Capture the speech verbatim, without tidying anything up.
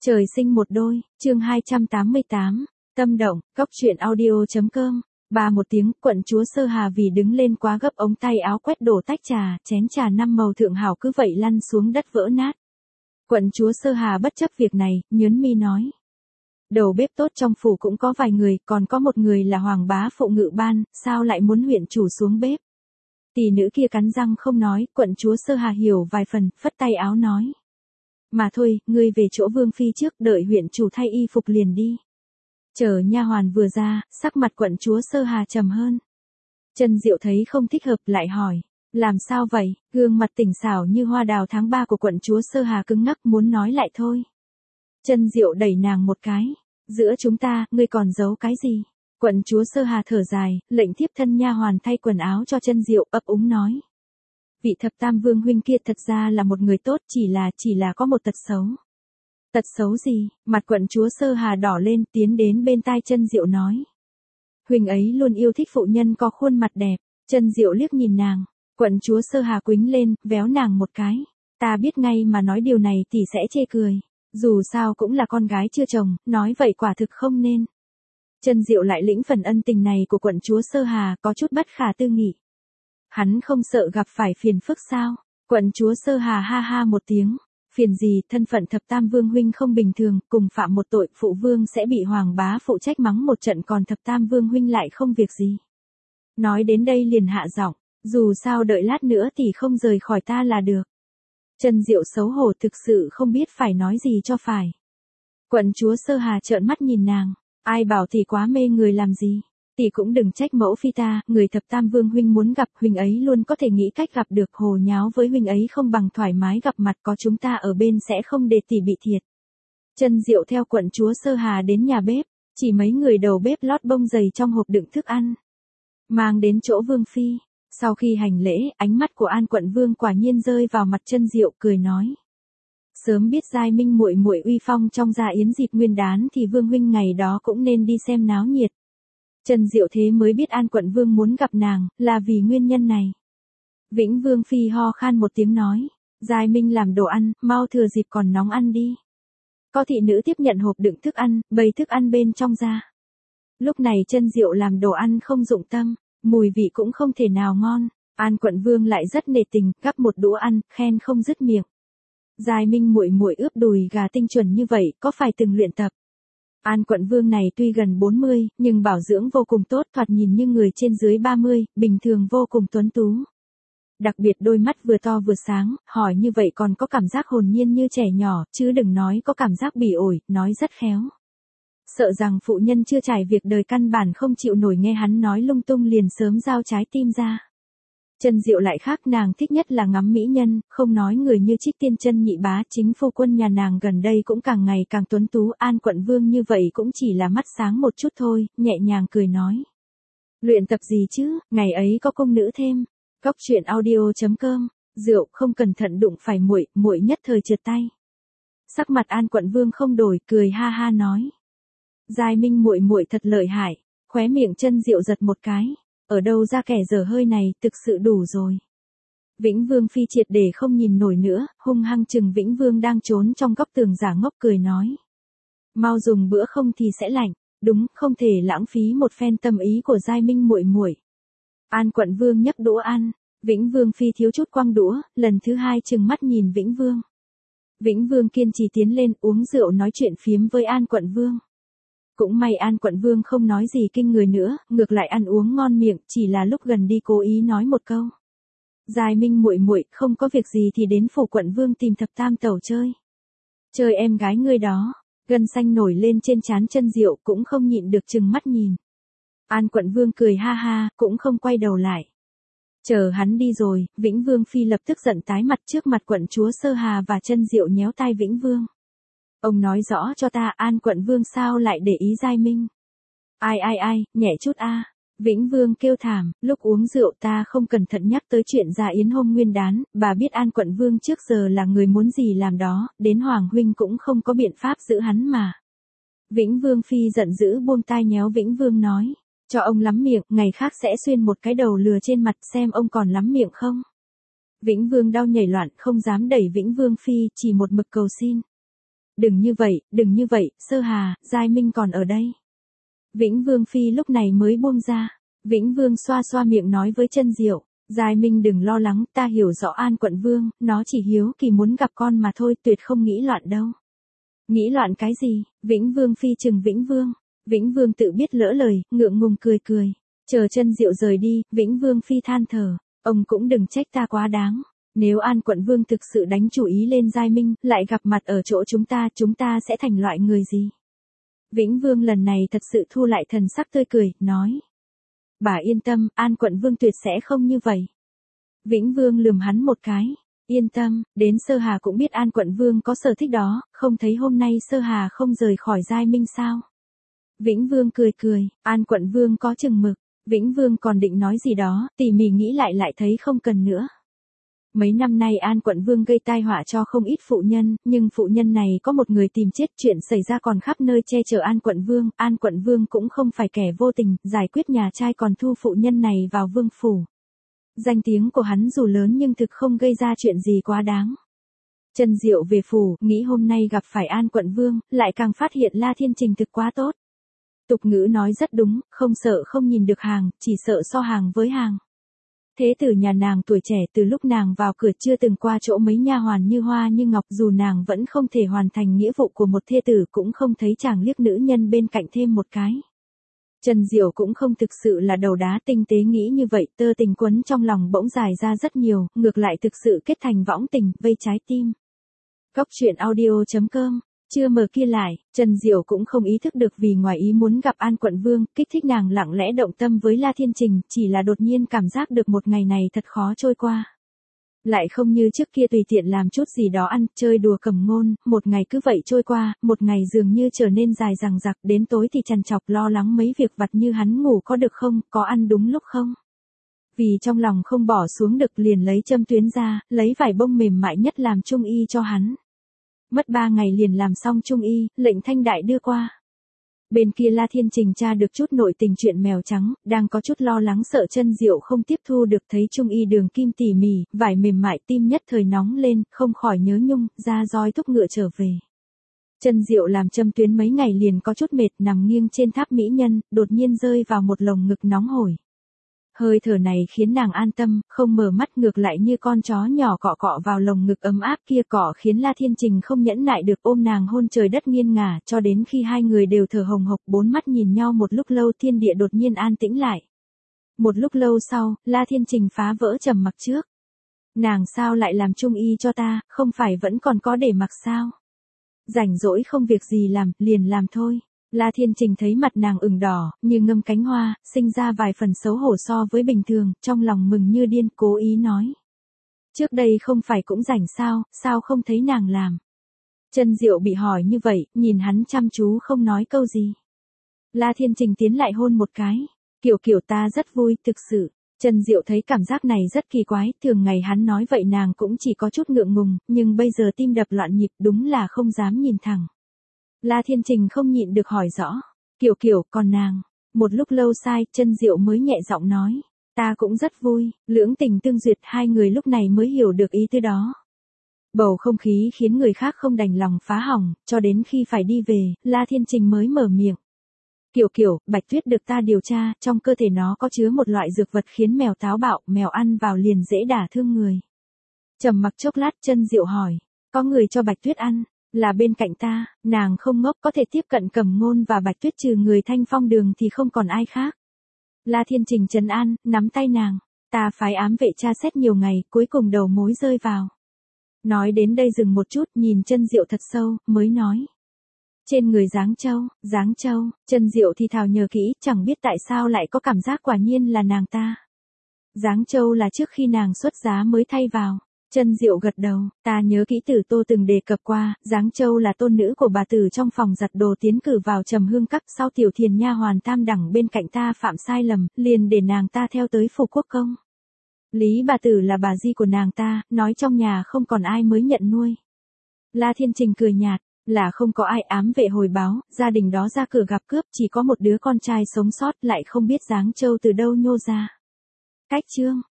Trời sinh một đôi, chương hai trăm tám mươi tám, tâm động, góc truyện audio.com. Ba một tiếng, quận chúa Sơ Hà vì đứng lên quá gấp ống tay áo quét đổ tách trà, chén trà năm màu thượng hảo cứ vậy lăn xuống đất vỡ nát. Quận chúa Sơ Hà bất chấp việc này, nhớn mi nói. Đầu bếp tốt trong phủ cũng có vài người, còn có một người là hoàng bá phụ ngự ban, sao lại muốn huyện chủ xuống bếp. Tỷ nữ kia cắn răng không nói, quận chúa Sơ Hà hiểu vài phần, phất tay áo nói. Mà thôi, ngươi về chỗ Vương Phi trước, đợi huyện chủ thay y phục liền đi. Chờ nha hoàn vừa ra, sắc mặt quận chúa Sơ Hà trầm hơn. Chân Diệu thấy không thích hợp lại hỏi, làm sao vậy, gương mặt tỉnh xảo như hoa đào tháng ba của quận chúa Sơ Hà cứng ngắc muốn nói lại thôi. Chân Diệu đẩy nàng một cái, giữa chúng ta, ngươi còn giấu cái gì? Quận chúa Sơ Hà thở dài, lệnh thiếp thân nha hoàn thay quần áo cho Chân Diệu, ấp úng nói. Vị thập tam vương huynh kia thật ra là một người tốt, chỉ là, chỉ là có một tật xấu. Tật xấu gì? Mặt quận chúa Sơ Hà đỏ lên, tiến đến bên tai Chân Diệu nói. Huynh ấy luôn yêu thích phụ nhân có khuôn mặt đẹp. Chân Diệu liếc nhìn nàng, quận chúa Sơ Hà quính lên, véo nàng một cái. Ta biết ngay mà nói điều này thì sẽ chê cười. Dù sao cũng là con gái chưa chồng, nói vậy quả thực không nên. Chân Diệu lại lĩnh phần ân tình này của quận chúa Sơ Hà, có chút bất khả tư nghị. Hắn không sợ gặp phải phiền phức sao? Quận chúa Sơ Hà ha ha một tiếng. Phiền gì, thân phận thập tam vương huynh không bình thường, cùng phạm một tội, phụ vương sẽ bị hoàng bá phụ trách mắng một trận, còn thập tam vương huynh lại không việc gì. Nói đến đây liền hạ giọng, dù sao đợi lát nữa thì không rời khỏi ta là được. Chân Diệu xấu hổ thực sự không biết phải nói gì cho phải. Quận chúa Sơ Hà trợn mắt nhìn nàng, ai bảo thì quá mê người làm gì. Tỷ cũng đừng trách mẫu phi ta, người thập tam vương huynh muốn gặp, huynh ấy luôn có thể nghĩ cách gặp được, hồ nháo với huynh ấy không bằng thoải mái gặp mặt, có chúng ta ở bên sẽ không để tỷ bị thiệt. Chân Diệu theo quận chúa Sơ Hà đến nhà bếp, chỉ mấy người đầu bếp lót bông dày trong hộp đựng thức ăn. Mang đến chỗ Vương Phi, sau khi hành lễ, ánh mắt của An quận vương quả nhiên rơi vào mặt Chân Diệu, cười nói. Sớm biết giai minh muội muội uy phong trong gia yến dịp nguyên đán thì vương huynh ngày đó cũng nên đi xem náo nhiệt. Chân Diệu thế mới biết An quận vương muốn gặp nàng, là vì nguyên nhân này. Vĩnh Vương Phi ho khan một tiếng nói, giai minh làm đồ ăn, mau thừa dịp còn nóng ăn đi. Có thị nữ tiếp nhận hộp đựng thức ăn, bày thức ăn bên trong ra. Lúc này Chân Diệu làm đồ ăn không dụng tâm, mùi vị cũng không thể nào ngon. An quận vương lại rất nể tình, gắp một đũa ăn, khen không dứt miệng. Giai minh muội muội ướp đùi gà tinh chuẩn như vậy, có phải từng luyện tập? An quận vương này tuy gần bốn mươi, nhưng bảo dưỡng vô cùng tốt, thoạt nhìn như người trên dưới ba mươi, bình thường vô cùng tuấn tú. Đặc biệt đôi mắt vừa to vừa sáng, hỏi như vậy còn có cảm giác hồn nhiên như trẻ nhỏ, chứ đừng nói có cảm giác bỉ ổi, nói rất khéo. Sợ rằng phụ nhân chưa trải việc đời căn bản không chịu nổi nghe hắn nói lung tung liền sớm giao trái tim ra. Chân Diệu lại khác, nàng thích nhất là ngắm mỹ nhân, không nói người như Trích Tiên Chân nhị bá, chính phu quân nhà nàng gần đây cũng càng ngày càng tuấn tú, An quận vương như vậy cũng chỉ là mắt sáng một chút thôi, nhẹ nhàng cười nói. Luyện tập gì chứ, ngày ấy có công nữ thêm. Góc truyện audio.com, rượu không cẩn thận đụng phải muội, muội nhất thời trượt tay. Sắc mặt An quận vương không đổi, cười ha ha nói. Giai minh muội muội thật lợi hại, khóe miệng Chân Diệu giật một cái. Ở đâu ra kẻ dở hơi này, thực sự đủ rồi. Vĩnh Vương Phi triệt để không nhìn nổi nữa, hung hăng chừng Vĩnh Vương đang trốn trong góc tường giả ngốc cười nói. Mau dùng bữa không thì sẽ lạnh, đúng, không thể lãng phí một phen tâm ý của giai minh muội muội. An quận vương nhấc đũa ăn, Vĩnh Vương Phi thiếu chút quăng đũa, lần thứ hai chừng mắt nhìn Vĩnh Vương. Vĩnh Vương kiên trì tiến lên uống rượu nói chuyện phiếm với An quận vương. Cũng may An quận vương không nói gì kinh người nữa, ngược lại ăn uống ngon miệng, chỉ là lúc gần đi cố ý nói một câu. Giai minh muội muội không có việc gì thì đến phủ quận vương tìm thập tam tẩu chơi. Chơi em gái ngươi đó, gân xanh nổi lên trên trán Chân Diệu cũng không nhịn được chừng mắt nhìn. An quận vương cười ha ha, cũng không quay đầu lại. Chờ hắn đi rồi, Vĩnh Vương Phi lập tức giận tái mặt trước mặt quận chúa Sơ Hà và Chân Diệu nhéo tai Vĩnh Vương. Ông nói rõ cho ta, An quận vương sao lại để ý giai minh. Ai ai ai, nhẹ chút a. Vĩnh Vương kêu thảm, lúc uống rượu ta không cẩn thận nhắc tới chuyện gia yến hôm nguyên đán, bà biết An quận vương trước giờ là người muốn gì làm đó, đến Hoàng huynh cũng không có biện pháp giữ hắn mà. Vĩnh Vương Phi giận dữ buông tai nhéo Vĩnh Vương nói, cho ông lắm miệng, ngày khác sẽ xuyên một cái đầu lừa trên mặt xem ông còn lắm miệng không. Vĩnh Vương đau nhảy loạn không dám đẩy Vĩnh Vương Phi, chỉ một mực cầu xin. Đừng như vậy, đừng như vậy, Sơ Hà, Giai Minh còn ở đây. Vĩnh Vương Phi lúc này mới buông ra. Vĩnh Vương xoa xoa miệng nói với Chân Diệu, Giai Minh đừng lo lắng, ta hiểu rõ An quận vương, nó chỉ hiếu kỳ muốn gặp con mà thôi, tuyệt không nghĩ loạn đâu. Nghĩ loạn cái gì? Vĩnh Vương Phi chừng Vĩnh Vương. Vĩnh Vương tự biết lỡ lời, ngượng ngùng cười cười. Chờ Chân Diệu rời đi, Vĩnh Vương Phi than thở, ông cũng đừng trách ta quá đáng. Nếu An quận vương thực sự đánh chủ ý lên Giai Minh, lại gặp mặt ở chỗ chúng ta, chúng ta sẽ thành loại người gì? Vĩnh Vương lần này thật sự thu lại thần sắc tươi cười, nói. Bà yên tâm, An quận vương tuyệt sẽ không như vậy. Vĩnh Vương lườm hắn một cái. Yên tâm, đến Sơ Hà cũng biết An quận vương có sở thích đó, không thấy hôm nay Sơ Hà không rời khỏi Giai Minh sao? Vĩnh Vương cười cười, An quận vương có chừng mực. Vĩnh Vương còn định nói gì đó, tỉ mỉ nghĩ lại lại thấy không cần nữa. Mấy năm nay An quận vương gây tai họa cho không ít phụ nhân, nhưng phụ nhân này có một người tìm chết, chuyện xảy ra còn khắp nơi che chở An quận vương, An quận vương cũng không phải kẻ vô tình, giải quyết nhà trai còn thu phụ nhân này vào vương phủ. Danh tiếng của hắn dù lớn nhưng thực không gây ra chuyện gì quá đáng. Chân Diệu về phủ, nghĩ hôm nay gặp phải An quận vương, lại càng phát hiện La Thiên Trình thực quá tốt. Tục ngữ nói rất đúng, không sợ không nhìn được hàng, chỉ sợ so hàng với hàng. Thế tử nhà nàng tuổi trẻ, từ lúc nàng vào cửa chưa từng qua chỗ mấy nha hoàn như hoa như ngọc, dù nàng vẫn không thể hoàn thành nghĩa vụ của một thê tử, cũng không thấy chàng liếc nữ nhân bên cạnh thêm một cái. Chân Diệu cũng không thực sự là đầu đá, tinh tế nghĩ như vậy, tơ tình quấn trong lòng bỗng dài ra rất nhiều, ngược lại thực sự kết thành võng tình, vây trái tim. Góc truyện audio chấm com. Chưa mở kia lại, Chân Diệu cũng không ý thức được vì ngoài ý muốn gặp An quận vương, kích thích nàng lặng lẽ động tâm với La Thiên Trình, chỉ là đột nhiên cảm giác được một ngày này thật khó trôi qua. Lại không như trước kia tùy tiện làm chút gì đó ăn, chơi đùa cầm ngôn, một ngày cứ vậy trôi qua, một ngày dường như trở nên dài dằng dặc, đến tối thì trằn trọc lo lắng mấy việc vặt như hắn ngủ có được không, có ăn đúng lúc không. Vì trong lòng không bỏ xuống được liền lấy châm tuyến ra, lấy vải bông mềm mại nhất làm trung y cho hắn. Mất ba ngày liền làm xong trung y, lệnh thanh đại đưa qua. Bên kia La Thiên Trình tra được chút nội tình chuyện mèo trắng, đang có chút lo lắng sợ Chân Diệu không tiếp thu được, thấy trung y đường kim tỉ mỉ, vải mềm mại, tim nhất thời nóng lên, không khỏi nhớ nhung, ra roi thúc ngựa trở về. Chân Diệu làm châm tuyến mấy ngày liền có chút mệt, nằm nghiêng trên tháp mỹ nhân, đột nhiên rơi vào một lồng ngực nóng hổi. Hơi thở này khiến nàng an tâm, không mở mắt, ngược lại như con chó nhỏ cọ cọ vào lồng ngực ấm áp kia, cọ khiến La Thiên Trình không nhẫn nại được ôm nàng hôn trời đất nghiêng ngả, cho đến khi hai người đều thở hồng hộc, bốn mắt nhìn nhau một lúc lâu, thiên địa đột nhiên an tĩnh lại. Một lúc lâu sau, La Thiên Trình phá vỡ trầm mặc trước. Nàng sao lại làm trung y cho ta, không phải vẫn còn có để mặc sao? Rảnh rỗi không việc gì làm, liền làm thôi. La Thiên Trình thấy mặt nàng ửng đỏ, như ngâm cánh hoa, sinh ra vài phần xấu hổ so với bình thường, trong lòng mừng như điên, cố ý nói. Trước đây không phải cũng rảnh sao, sao không thấy nàng làm? Chân Diệu bị hỏi như vậy, nhìn hắn chăm chú không nói câu gì. La Thiên Trình tiến lại hôn một cái. Kiểu kiểu ta rất vui, thực sự. Chân Diệu thấy cảm giác này rất kỳ quái, thường ngày hắn nói vậy nàng cũng chỉ có chút ngượng ngùng, nhưng bây giờ tim đập loạn nhịp, đúng là không dám nhìn thẳng. La Thiên Trình không nhịn được hỏi rõ. Kiểu kiểu, còn nàng. Một lúc lâu sai, Chân Diệu mới nhẹ giọng nói. Ta cũng rất vui, lưỡng tình tương duyệt, hai người lúc này mới hiểu được ý tứ đó. Bầu không khí khiến người khác không đành lòng phá hỏng, cho đến khi phải đi về, La Thiên Trình mới mở miệng. Kiểu kiểu, Bạch Tuyết được ta điều tra, trong cơ thể nó có chứa một loại dược vật khiến mèo táo bạo, mèo ăn vào liền dễ đả thương người. Trầm mặc chốc lát, Chân Diệu hỏi. Có người cho Bạch Tuyết ăn? Là bên cạnh ta, nàng không ngốc, có thể tiếp cận Cẩm Ngôn và Bạch Tuyết, trừ người Thanh Phong Đường thì không còn ai khác. La Thiên Trình trấn an, nắm tay nàng. Ta phái ám vệ tra xét nhiều ngày, cuối cùng đầu mối rơi vào. Nói đến đây dừng một chút, nhìn Chân Diệu thật sâu, mới nói. Trên người Giáng Châu, Giáng Châu, Chân Diệu thì thào nhờ kỹ, chẳng biết tại sao lại có cảm giác quả nhiên là nàng ta. Giáng Châu là trước khi nàng xuất giá mới thay vào. Chân Diệu gật đầu, ta nhớ kỹ Tử Tô từng đề cập qua, Giáng Châu là tôn nữ của bà Tử trong phòng giặt đồ tiến cử vào Trầm Hương Các, sau Tiểu Thiền nha hoàn tam đẳng bên cạnh ta phạm sai lầm, liền để nàng ta theo tới phủ quốc công. Lý bà Tử là bà di của nàng ta, nói trong nhà không còn ai mới nhận nuôi. La Thiên Trình cười nhạt, là không có ai, ám vệ hồi báo, gia đình đó ra cửa gặp cướp, chỉ có một đứa con trai sống sót, lại không biết Giáng Châu từ đâu nhô ra. Cách chương